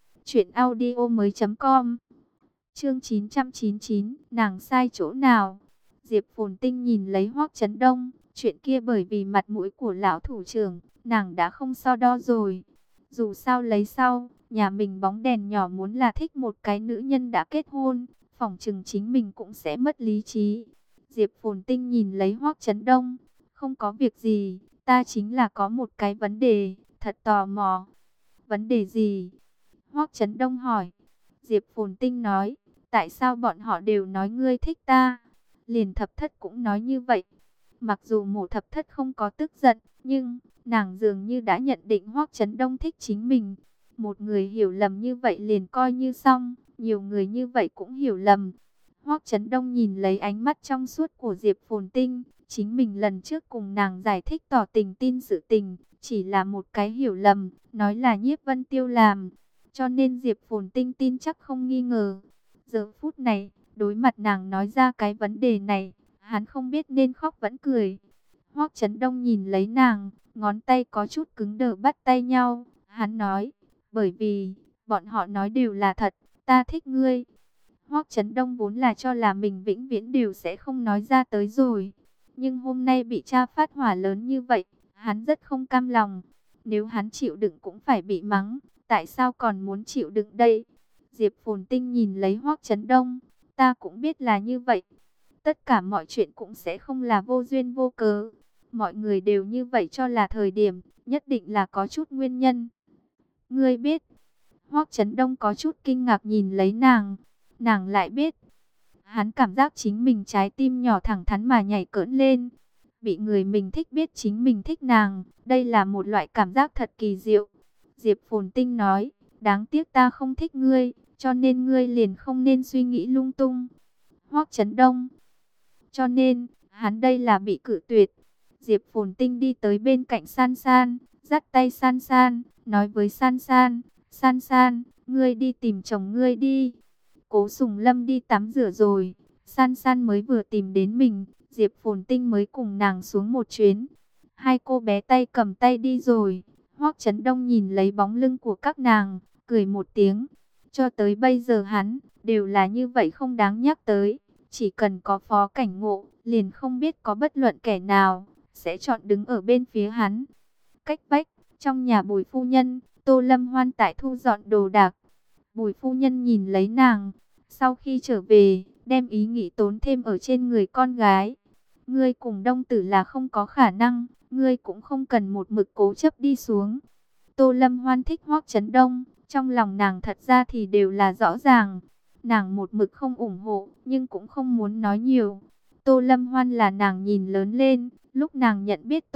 truyệnaudiomoi.com. Chương 999, nàng sai chỗ nào? Diệp Phồn Tinh nhìn lấy Hoắc Chấn Đông, chuyện kia bởi vì mặt mũi của lão thủ trưởng, nàng đã không so đo rồi. Dù sao lấy sau, nhà mình bóng đèn nhỏ muốn là thích một cái nữ nhân đã kết hôn, phỏng chừng chính mình cũng sẽ mất lý trí. Diệp Phồn Tinh nhìn lấy Hoắc Chấn Đông, không có việc gì, ta chính là có một cái vấn đề, thật tò mò. Vấn đề gì? Hoắc Chấn Đông hỏi. Diệp Phồn Tinh nói, tại sao bọn họ đều nói ngươi thích ta? Liền Thập Thất cũng nói như vậy. Mặc dù Mộ Thập Thất không có tức giận, nhưng nàng dường như đã nhận định Hoắc Chấn Đông thích chính mình. Một người hiểu lầm như vậy liền coi như xong, nhiều người như vậy cũng hiểu lầm. Hoắc Chấn Đông nhìn lấy ánh mắt trong suốt của Diệp Phồn Tinh, chính mình lần trước cùng nàng giải thích tỏ tình tin sự tình, chỉ là một cái hiểu lầm, nói là Nhiếp Vân Tiêu làm, cho nên Diệp Phồn Tinh tin chắc không nghi ngờ. Giờ phút này, đối mặt nàng nói ra cái vấn đề này, hắn không biết nên khóc vẫn cười. Hoắc Chấn Đông nhìn lấy nàng, ngón tay có chút cứng đờ bắt tay nhau, hắn nói, bởi vì, bọn họ nói đều là thật, ta thích ngươi. Hoắc Chấn Đông vốn là cho là mình vĩnh viễn đều sẽ không nói ra tới rồi. Nhưng hôm nay bị cha phát hỏa lớn như vậy, hắn rất không cam lòng. Nếu hắn chịu đựng cũng phải bị mắng, tại sao còn muốn chịu đựng đây? Diệp Phồn Tinh nhìn lấy Hoắc Chấn Đông, ta cũng biết là như vậy. Tất cả mọi chuyện cũng sẽ không là vô duyên vô cớ. Mọi người đều như vậy cho là thời điểm, nhất định là có chút nguyên nhân. Ngươi biết? Hoắc Chấn Đông có chút kinh ngạc nhìn lấy nàng. Nàng lại biết. Hắn cảm giác chính mình trái tim nhỏ thẳng thắn mà nhảy cỡn lên. Bị người mình thích biết chính mình thích nàng, đây là một loại cảm giác thật kỳ diệu. Diệp Phồn Tinh nói, đáng tiếc ta không thích ngươi, cho nên ngươi liền không nên suy nghĩ lung tung. Hoắc Chấn Đông. Cho nên, hắn đây là bị cự tuyệt. Diệp Phồn Tinh đi tới bên cạnh San San, dắt tay San San, nói với San San, San San, ngươi đi tìm chồng ngươi đi. Cố Sùng Lâm đi tắm rửa rồi, San San mới vừa tìm đến mình, Diệp Phồn Tinh mới cùng nàng xuống một chuyến. Hai cô bé tay cầm tay đi rồi, Hoắc Chấn Đông nhìn lấy bóng lưng của các nàng, cười một tiếng. Cho tới bây giờ hắn, đều là như vậy không đáng nhắc tới. Chỉ cần có Phó Cảnh Ngộ, liền không biết có bất luận kẻ nào, sẽ chọn đứng ở bên phía hắn. Cách vách, trong nhà Bùi phu nhân, Tô Lâm Hoan tại thu dọn đồ đạc. Bùi phu nhân nhìn lấy nàng, sau khi trở về, đem ý nghĩ tốn thêm ở trên người con gái. Ngươi cùng Đông Tử là không có khả năng, ngươi cũng không cần một mực cố chấp đi xuống. Tô Lâm Hoan thích Hoắc Chấn Đông, trong lòng nàng thật ra thì đều là rõ ràng. Nàng một mực không ủng hộ, nhưng cũng không muốn nói nhiều. Tô Lâm Hoan là nàng nhìn lớn lên, lúc nàng nhận biết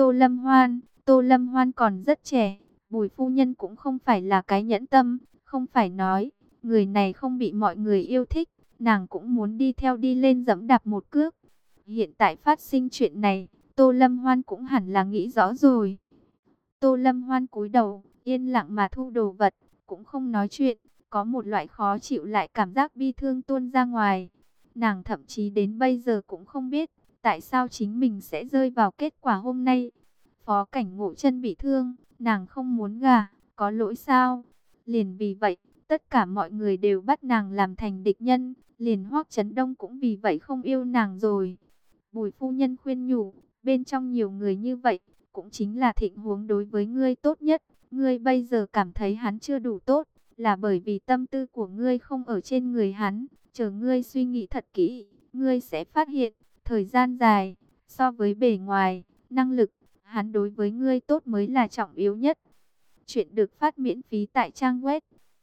Tô Lâm Hoan còn rất trẻ. Bùi phu nhân cũng không phải là cái nhẫn tâm, không phải nói, người này không bị mọi người yêu thích, nàng cũng muốn đi theo đi lên giẫm đạp một cước. Hiện tại phát sinh chuyện này, Tô Lâm Hoan cũng hẳn là nghĩ rõ rồi. Tô Lâm Hoan cúi đầu, yên lặng mà thu đồ vật, cũng không nói chuyện, có một loại khó chịu lại cảm giác bi thương tuôn ra ngoài. Nàng thậm chí đến bây giờ cũng không biết, tại sao chính mình sẽ rơi vào kết quả hôm nay. Phó Cảnh Ngộ chân bị thương, nàng không muốn gả, có lỗi sao? Liền vì vậy, tất cả mọi người đều bắt nàng làm thành địch nhân, liền Hoắc Chấn Đông cũng vì vậy không yêu nàng rồi. Bùi phu nhân khuyên nhủ, bên trong nhiều người như vậy, cũng chính là Thịnh Huống đối với ngươi tốt nhất. Ngươi bây giờ cảm thấy hắn chưa đủ tốt, là bởi vì tâm tư của ngươi không ở trên người hắn. Chờ ngươi suy nghĩ thật kỹ, ngươi sẽ phát hiện, thời gian dài, so với bề ngoài, năng lực, hắn đối với ngươi tốt mới là trọng yếu nhất. Chuyện được phát miễn phí tại trang web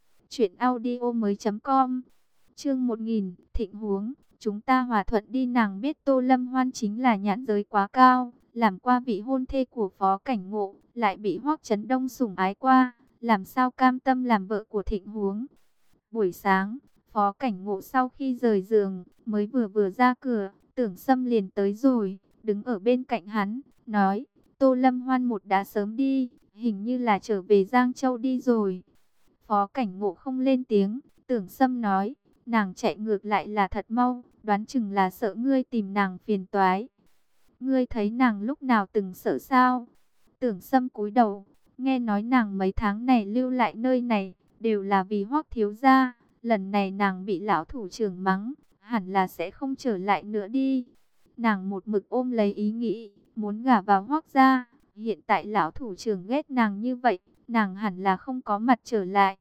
truyệnaudiomoi.com. Chương 1000, Thịnh Huống. Chúng ta hòa thuận đi. Nàng biết Tô Lâm Hoan chính là nhãn giới quá cao, làm qua vị hôn thê của Phó Cảnh Ngộ, lại bị Hoắc Chấn Đông sủng ái qua, làm sao cam tâm làm vợ của Thịnh Huống. Buổi sáng, Phó Cảnh Ngộ sau khi rời giường, mới vừa ra cửa, Tưởng Sâm liền tới rồi, đứng ở bên cạnh hắn, nói, Tô Lâm Hoan một đã sớm đi, hình như là trở về Giang Châu đi rồi. Phó Cảnh Ngộ không lên tiếng, Tưởng Sâm nói, Nàng chạy ngược lại là thật mau, đoán chừng là sợ ngươi tìm nàng phiền toái. Ngươi thấy nàng lúc nào từng sợ sao? Tưởng Sâm cúi đầu, nghe nói nàng mấy tháng này lưu lại nơi này, đều là vì Hoắc thiếu gia. Lần này nàng bị lão thủ trưởng mắng, hẳn là sẽ không trở lại nữa đi. Nàng một mực ôm lấy ý nghĩ, muốn gả vào Hoắc gia. Hiện tại lão thủ trưởng ghét nàng như vậy, nàng hẳn là không có mặt trở lại.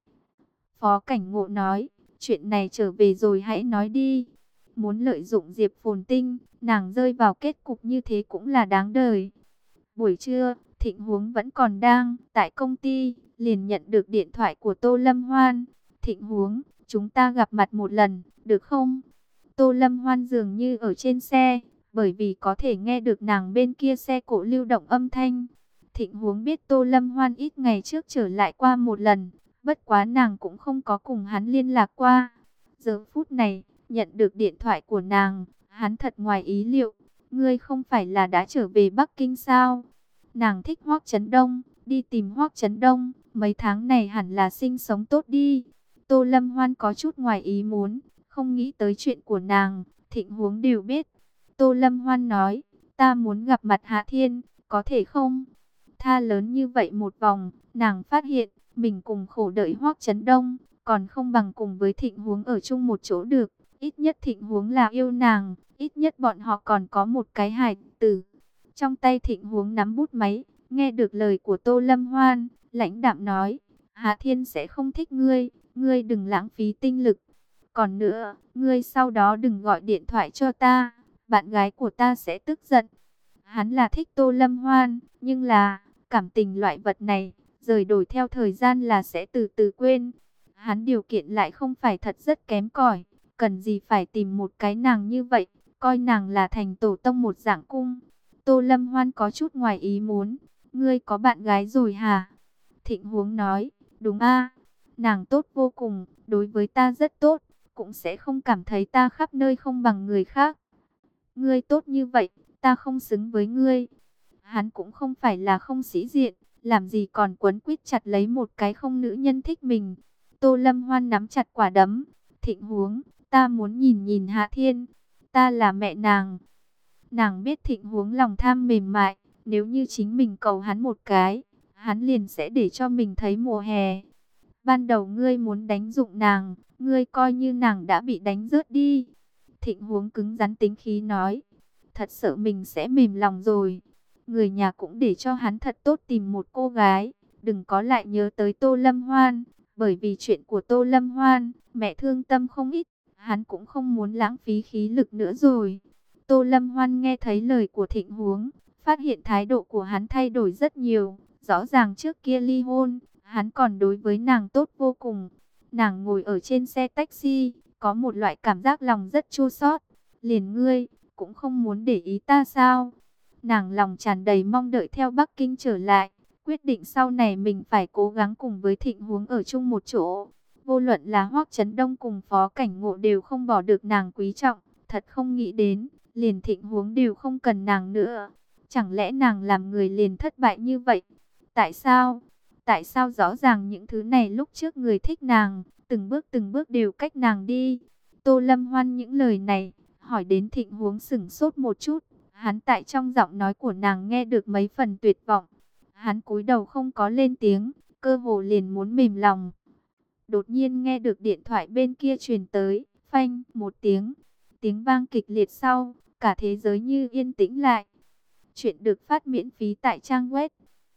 Phó Cảnh Ngộ nói, chuyện này trở về rồi hãy nói đi. Muốn lợi dụng Diệp Phồn Tinh, nàng rơi vào kết cục như thế cũng là đáng đời. Buổi trưa, Thịnh Huống vẫn còn đang tại công ty, liền nhận được điện thoại của Tô Lâm Hoan. Thịnh Huống, chúng ta gặp mặt một lần, được không? Tô Lâm Hoan dường như ở trên xe, bởi vì có thể nghe được nàng bên kia xe cộ lưu động âm thanh. Thịnh Huống biết Tô Lâm Hoan ít ngày trước trở lại qua một lần, bất quá nàng cũng không có cùng hắn liên lạc qua. Giờ phút này, nhận được điện thoại của nàng, hắn thật ngoài ý liệu. Ngươi không phải là đã trở về Bắc Kinh sao? Nàng thích Hoắc Chấn Đông, đi tìm Hoắc Chấn Đông, mấy tháng này hẳn là sinh sống tốt đi. Tô Lâm Hoan có chút ngoài ý muốn, không nghĩ tới chuyện của nàng, Thịnh Huống đều biết. Tô Lâm Hoan nói, ta muốn gặp mặt Hạ Thiên, có thể không? Tha lớn như vậy một vòng, nàng phát hiện, mình cùng khổ đợi Hoắc Chấn Đông, còn không bằng cùng với Thịnh Huống ở chung một chỗ được. Ít nhất Thịnh Huống là yêu nàng, ít nhất bọn họ còn có một cái hài tử. Trong tay Thịnh Huống nắm bút máy, nghe được lời của Tô Lâm Hoan, lãnh đạm nói, Hạ Thiên sẽ không thích ngươi, ngươi đừng lãng phí tinh lực. Còn nữa, ngươi sau đó đừng gọi điện thoại cho ta, bạn gái của ta sẽ tức giận. Hắn là thích Tô Lâm Hoan, nhưng là, cảm tình loại vật này, rời đổi theo thời gian là sẽ từ từ quên. Hắn điều kiện lại không phải thật rất kém cỏi, cần gì phải tìm một cái nàng như vậy, coi nàng là thành tổ tông một dạng cung. Tô Lâm Hoan có chút ngoài ý muốn, ngươi có bạn gái rồi hả? Thịnh Huống nói, đúng a, nàng tốt vô cùng, đối với ta rất tốt, cũng sẽ không cảm thấy ta khắp nơi không bằng người khác. Ngươi tốt như vậy, ta không xứng với ngươi. Hắn cũng không phải là không sĩ diện, làm gì còn quấn quýt chặt lấy một cái không nữ nhân thích mình. Tô Lâm Hoan nắm chặt quả đấm, Thịnh Huống, ta muốn nhìn nhìn Hạ Thiên, ta là mẹ nàng. Nàng biết Thịnh Huống lòng tham mềm mại, nếu như chính mình cầu hắn một cái, hắn liền sẽ để cho mình thấy mùa hè. Ban đầu ngươi muốn đánh dụng nàng, ngươi coi như nàng đã bị đánh rớt đi. Thịnh Huống cứng rắn tính khí nói, thật sợ mình sẽ mềm lòng rồi. Người nhà cũng để cho hắn thật tốt tìm một cô gái, đừng có lại nhớ tới Tô Lâm Hoan, bởi vì chuyện của Tô Lâm Hoan, mẹ thương tâm không ít, hắn cũng không muốn lãng phí khí lực nữa rồi. Tô Lâm Hoan nghe thấy lời của Thịnh Huống, phát hiện thái độ của hắn thay đổi rất nhiều, rõ ràng trước kia ly hôn, hắn còn đối với nàng tốt vô cùng. Nàng ngồi ở trên xe taxi, có một loại cảm giác lòng rất chua xót. Liền ngươi, cũng không muốn để ý ta sao? Nàng lòng tràn đầy mong đợi theo Bắc Kinh trở lại, quyết định sau này mình phải cố gắng cùng với Thịnh Huống ở chung một chỗ. Vô luận là Hoắc Chấn Đông cùng Phó Cảnh Ngộ đều không bỏ được nàng quý trọng, thật không nghĩ đến, liền Thịnh Huống đều không cần nàng nữa. Chẳng lẽ nàng làm người liền thất bại như vậy? Tại sao? Tại sao rõ ràng những thứ này lúc trước người thích nàng, từng bước đều cách nàng đi? Tô Lâm Hoan những lời này, hỏi đến Thịnh Huống sửng sốt một chút. Hắn tại trong giọng nói của nàng nghe được mấy phần tuyệt vọng. Hắn cúi đầu không có lên tiếng, cơ hồ liền muốn mềm lòng. Đột nhiên nghe được điện thoại bên kia truyền tới, phanh một tiếng. Tiếng vang kịch liệt sau, cả thế giới như yên tĩnh lại. Chuyện được phát miễn phí tại trang web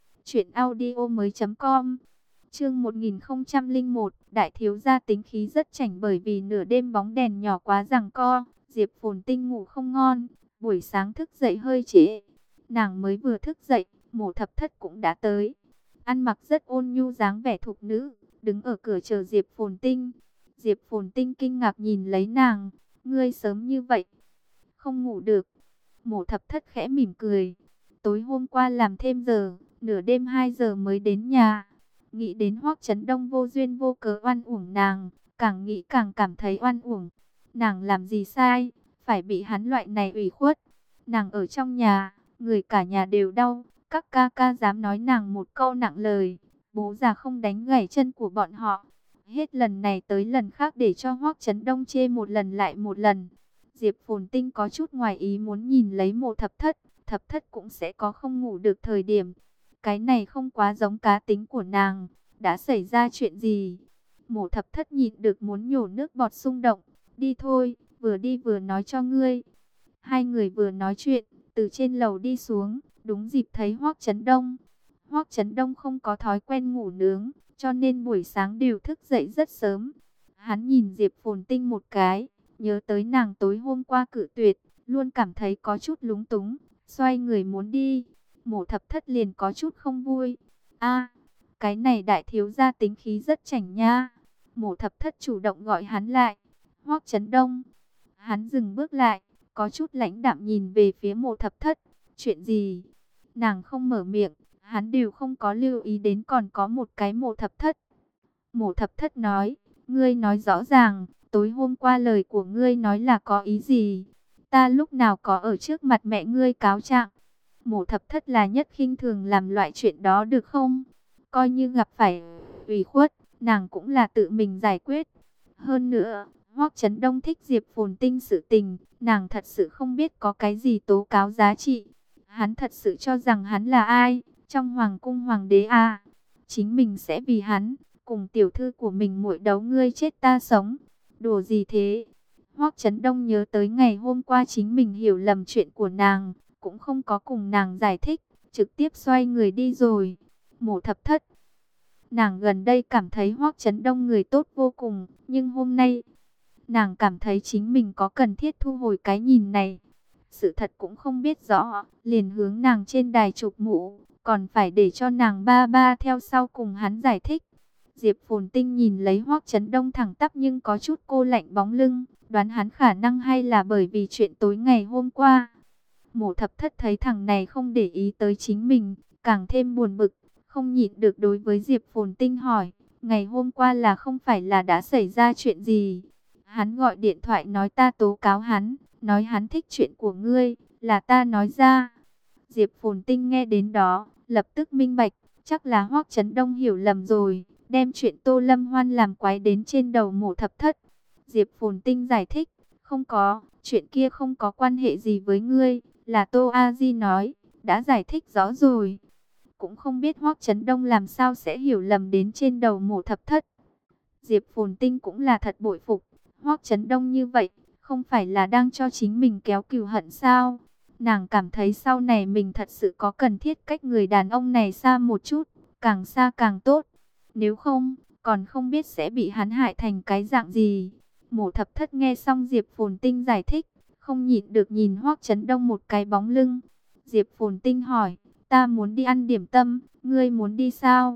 truyệnaudiomoi.com. Chương 1001, đại thiếu gia tính khí rất chảnh bởi vì nửa đêm bóng đèn nhỏ quá giằng co, Diệp Phồn Tinh ngủ không ngon, buổi sáng thức dậy hơi trễ. Nàng mới vừa thức dậy, Mộ Thập Thất cũng đã tới. Ăn mặc rất ôn nhu dáng vẻ thục nữ, đứng ở cửa chờ Diệp Phồn Tinh. Diệp Phồn Tinh kinh ngạc nhìn lấy nàng, ngươi sớm như vậy, không ngủ được. Mộ Thập Thất khẽ mỉm cười, tối hôm qua làm thêm giờ, nửa đêm 2 giờ mới đến nhà. Nghĩ đến Hoắc Chấn Đông vô duyên vô cớ oan uổng nàng, càng nghĩ càng cảm thấy oan uổng. Nàng làm gì sai, phải bị hắn loại này ủy khuất. Nàng ở trong nhà, người cả nhà đều đau, các ca ca dám nói nàng một câu nặng lời, bố già không đánh gãy chân của bọn họ. Hết lần này tới lần khác để cho Hoắc Chấn Đông chê một lần lại một lần. Diệp Phồn Tinh có chút ngoài ý muốn nhìn lấy Mộ Thập Thất cũng sẽ có không ngủ được thời điểm. Cái này không quá giống cá tính của nàng. Đã xảy ra chuyện gì? Mộ Thập Thất nhịn được muốn nhổ nước bọt xung động. Đi thôi, vừa đi vừa nói cho ngươi. Hai người vừa nói chuyện, từ trên lầu đi xuống, đúng dịp thấy Hoắc Chấn Đông. Hoắc Chấn Đông không có thói quen ngủ nướng, cho nên buổi sáng đều thức dậy rất sớm. Hắn nhìn Diệp Phồn Tinh một cái, nhớ tới nàng tối hôm qua cự tuyệt, luôn cảm thấy có chút lúng túng, xoay người muốn đi. Mộ Thập Thất liền có chút không vui. A, cái này đại thiếu gia tính khí rất chảnh nha. Mộ Thập Thất chủ động gọi hắn lại. Hoắc Chấn Đông. Hắn dừng bước lại, có chút lãnh đạm nhìn về phía Mộ Thập Thất. Chuyện gì? Nàng không mở miệng, hắn đều không có lưu ý đến còn có một cái Mộ Thập Thất. Mộ Thập Thất nói, ngươi nói rõ ràng, tối hôm qua lời của ngươi nói là có ý gì? Ta lúc nào có ở trước mặt mẹ ngươi cáo trạng? Mộ Thập Thất là nhất khinh thường làm loại chuyện đó được không? Coi như gặp phải ủy khuất, nàng cũng là tự mình giải quyết. Hơn nữa, Hoắc Chấn Đông thích Diệp Phồn Tinh sự tình, nàng thật sự không biết có cái gì tố cáo giá trị. Hắn thật sự cho rằng hắn là ai? Trong hoàng cung hoàng đế à? Chính mình sẽ vì hắn, cùng tiểu thư của mình muội đấu ngươi chết ta sống. Đùa gì thế? Hoắc Chấn Đông nhớ tới ngày hôm qua chính mình hiểu lầm chuyện của nàng, cũng không có cùng nàng giải thích, trực tiếp xoay người đi rồi. Mộ Thập Thất. Nàng gần đây cảm thấy Hoắc Chấn Đông người tốt vô cùng, nhưng hôm nay, nàng cảm thấy chính mình có cần thiết thu hồi cái nhìn này. Sự thật cũng không biết rõ, liền hướng nàng trên đài chụp mũ, còn phải để cho nàng ba ba theo sau cùng hắn giải thích. Diệp Phồn Tinh nhìn lấy Hoắc Chấn Đông thẳng tắp nhưng có chút cô lạnh bóng lưng, đoán hắn khả năng hay là bởi vì chuyện tối ngày hôm qua. Mộ Thập Thất thấy thằng này không để ý tới chính mình, càng thêm buồn bực, không nhịn được đối với Diệp Phồn Tinh hỏi, ngày hôm qua là không phải là đã xảy ra chuyện gì? Hắn gọi điện thoại nói ta tố cáo hắn, nói hắn thích chuyện của ngươi, là ta nói ra. Diệp Phồn Tinh nghe đến đó, lập tức minh bạch, chắc là Hoắc Chấn Đông hiểu lầm rồi, đem chuyện Tô Lâm Hoan làm quái đến trên đầu Mộ Thập Thất. Diệp Phồn Tinh giải thích, không có, chuyện kia không có quan hệ gì với ngươi, là Tô A Di nói, đã giải thích rõ rồi. Cũng không biết Hoắc Chấn Đông làm sao sẽ hiểu lầm đến trên đầu Mộ Thập Thất. Diệp Phồn Tinh cũng là thật bội phục, Hoắc Chấn Đông như vậy, không phải là đang cho chính mình kéo cừu hận sao? Nàng cảm thấy sau này mình thật sự có cần thiết cách người đàn ông này xa một chút, càng xa càng tốt. Nếu không, còn không biết sẽ bị hắn hại thành cái dạng gì. Mộ Thập Thất nghe xong Diệp Phồn Tinh giải thích, không nhịn được nhìn Hoắc Chấn Đông một cái bóng lưng. Diệp Phồn Tinh hỏi, ta muốn đi ăn điểm tâm, ngươi muốn đi sao?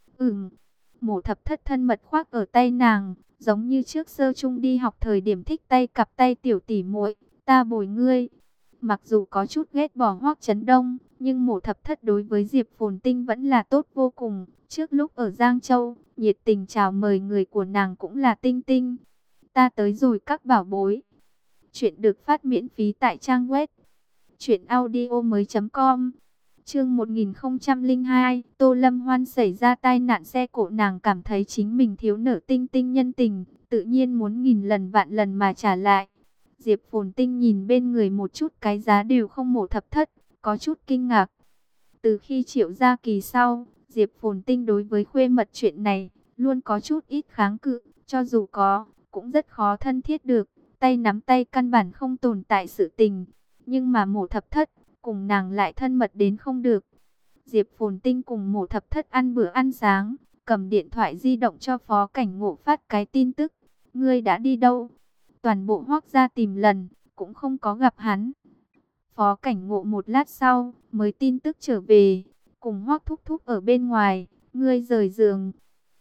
Mộ Thập Thất thân mật khoác ở tay nàng, giống như trước sơ chung đi học thời điểm thích tay cặp tay tiểu tỷ muội, ta bồi ngươi. Mặc dù có chút ghét bỏ Hoắc Chấn Đông, nhưng Mộ Thập Thất đối với Diệp Phồn Tinh vẫn là tốt vô cùng. Trước lúc ở Giang Châu, nhiệt tình chào mời người của nàng cũng là Tinh Tinh. Ta tới rồi các bảo bối. Chuyện được phát miễn phí tại trang web truyệnaudiomoi.com. Chương 1002, Tô Lâm Hoan xảy ra tai nạn xe cộ, nàng cảm thấy chính mình thiếu nợ Tinh Tinh nhân tình, tự nhiên muốn nghìn lần vạn lần mà trả lại. Diệp Phồn Tinh nhìn bên người một chút cái giá đều không Mộ Thập Thất, có chút kinh ngạc. Từ khi Triệu Gia Kỳ sau, Diệp Phồn Tinh đối với khuê mật chuyện này, luôn có chút ít kháng cự, cho dù có, cũng rất khó thân thiết được, tay nắm tay căn bản không tồn tại sự tình. Nhưng mà Mộ Thập Thất, cùng nàng lại thân mật đến không được. Diệp Phồn Tinh cùng Mộ Thập Thất ăn bữa ăn sáng, cầm điện thoại di động cho Phó Cảnh Ngộ phát cái tin tức. Ngươi đã đi đâu? Toàn bộ Hoắc gia tìm lần, cũng không có gặp hắn. Phó Cảnh Ngộ một lát sau, mới tin tức trở về, cùng Hoắc Thúc Thúc ở bên ngoài, ngươi rời giường.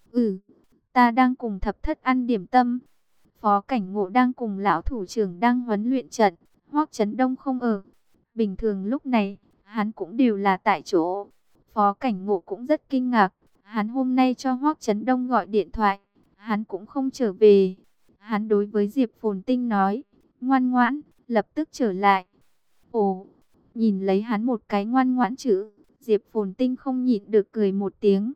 Ta đang cùng Thập Thất ăn điểm tâm. Phó Cảnh Ngộ đang cùng lão thủ trưởng đang huấn luyện trận, Hoắc Chấn Đông không ở. Bình thường lúc này, hắn cũng đều là tại chỗ. Phó Cảnh Ngộ cũng rất kinh ngạc, hắn hôm nay cho Hoắc Chấn Đông gọi điện thoại, hắn cũng không trở về. Hắn đối với Diệp Phồn Tinh nói, ngoan ngoãn, lập tức trở lại. Ồ, nhìn lấy hắn một cái ngoan ngoãn chữ, Diệp Phồn Tinh không nhịn được cười một tiếng.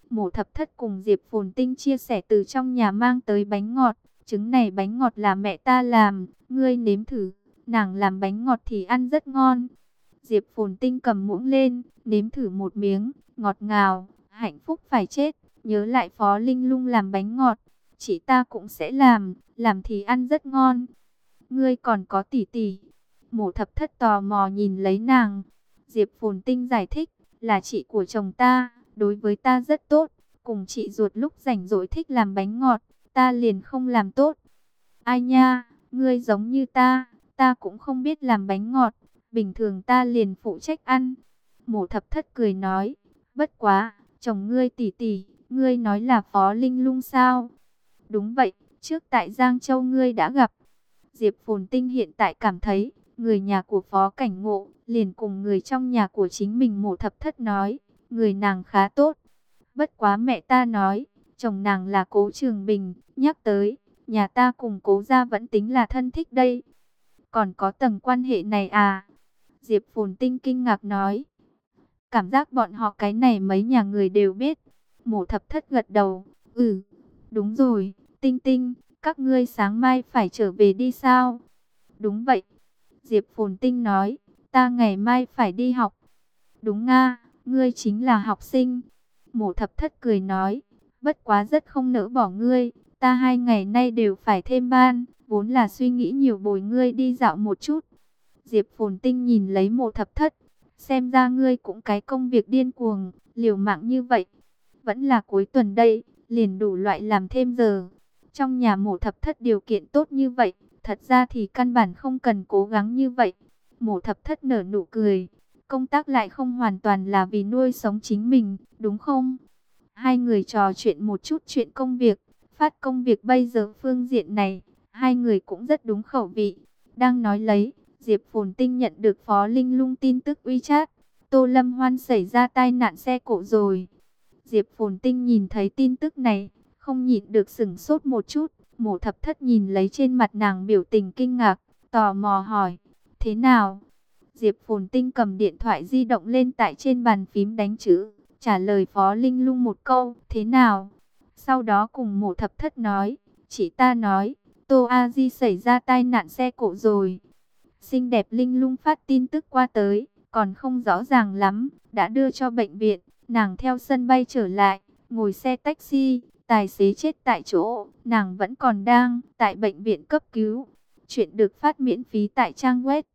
Mộ Thập Thất cùng Diệp Phồn Tinh chia sẻ từ trong nhà mang tới bánh ngọt. Trứng này bánh ngọt là mẹ ta làm, ngươi nếm thử. Nàng làm bánh ngọt thì ăn rất ngon. Diệp Phồn Tinh cầm muỗng lên, nếm thử một miếng, ngọt ngào, hạnh phúc phải chết. Nhớ lại Phó Linh Lung làm bánh ngọt, chị ta cũng sẽ làm thì ăn rất ngon. Ngươi còn có tỷ tỷ. Mộ Thập Thất tò mò nhìn lấy nàng. Diệp Phồn Tinh giải thích, là chị của chồng ta, đối với ta rất tốt. Cùng chị ruột lúc rảnh rỗi thích làm bánh ngọt, ta liền không làm tốt. Ai nha, ngươi giống như ta cũng không biết làm bánh ngọt, bình thường ta liền phụ trách ăn. Mộ Thập Thất cười nói, bất quá, chồng ngươi tỷ tỷ, ngươi nói là Phó Linh Lung sao? Đúng vậy, trước tại Giang Châu ngươi đã gặp. Diệp Phồn Tinh hiện tại cảm thấy, người nhà của Phó Cảnh Ngộ, liền cùng người trong nhà của chính mình. Mộ Thập Thất nói, người nàng khá tốt. Bất quá mẹ ta nói, chồng nàng là Cố Trường Bình, nhắc tới, nhà ta cùng Cố gia vẫn tính là thân thích đây. Còn có tầng quan hệ này à? Diệp Phồn Tinh kinh ngạc nói. Cảm giác bọn họ cái này mấy nhà người đều biết. Mộ Thập Thất gật đầu. Ừ, đúng rồi, Tinh Tinh, các ngươi sáng mai phải trở về đi sao? Đúng vậy. Diệp Phồn Tinh nói, ta ngày mai phải đi học. Đúng nga, ngươi chính là học sinh. Mộ Thập Thất cười nói, bất quá rất không nỡ bỏ ngươi, ta 2 ngày nay đều phải thêm ban, vốn là suy nghĩ nhiều bồi ngươi đi dạo một chút. Diệp Phồn Tinh nhìn lấy Mộ Thập Thất, xem ra ngươi cũng cái công việc điên cuồng, liều mạng như vậy. Vẫn là cuối tuần đây, liền đủ loại làm thêm giờ. Trong nhà Mộ Thập Thất điều kiện tốt như vậy, thật ra thì căn bản không cần cố gắng như vậy. Mộ Thập Thất nở nụ cười, công tác lại không hoàn toàn là vì nuôi sống chính mình, đúng không? Hai người trò chuyện một chút chuyện công việc, phát công việc bây giờ phương diện này, hai người cũng rất đúng khẩu vị. Đang nói lấy, Diệp Phồn Tinh nhận được Phó Linh Lung tin tức WeChat, Tô Lâm Hoan xảy ra tai nạn xe cộ rồi. Diệp Phồn Tinh nhìn thấy tin tức này, không nhịn được sửng sốt một chút. Mộ Thập Thất nhìn lấy trên mặt nàng biểu tình kinh ngạc, tò mò hỏi, thế nào? Diệp Phồn Tinh cầm điện thoại di động lên tại trên bàn phím đánh chữ, trả lời Phó Linh Lung một câu, thế nào? Sau đó cùng Mộ Thập Thất nói, chị ta nói, Tô A Di xảy ra tai nạn xe cộ rồi. Xinh đẹp Linh Lung phát tin tức qua tới, còn không rõ ràng lắm, đã đưa cho bệnh viện, nàng theo sân bay trở lại, ngồi xe taxi, tài xế chết tại chỗ, nàng vẫn còn đang tại bệnh viện cấp cứu. Chuyện được phát miễn phí tại trang web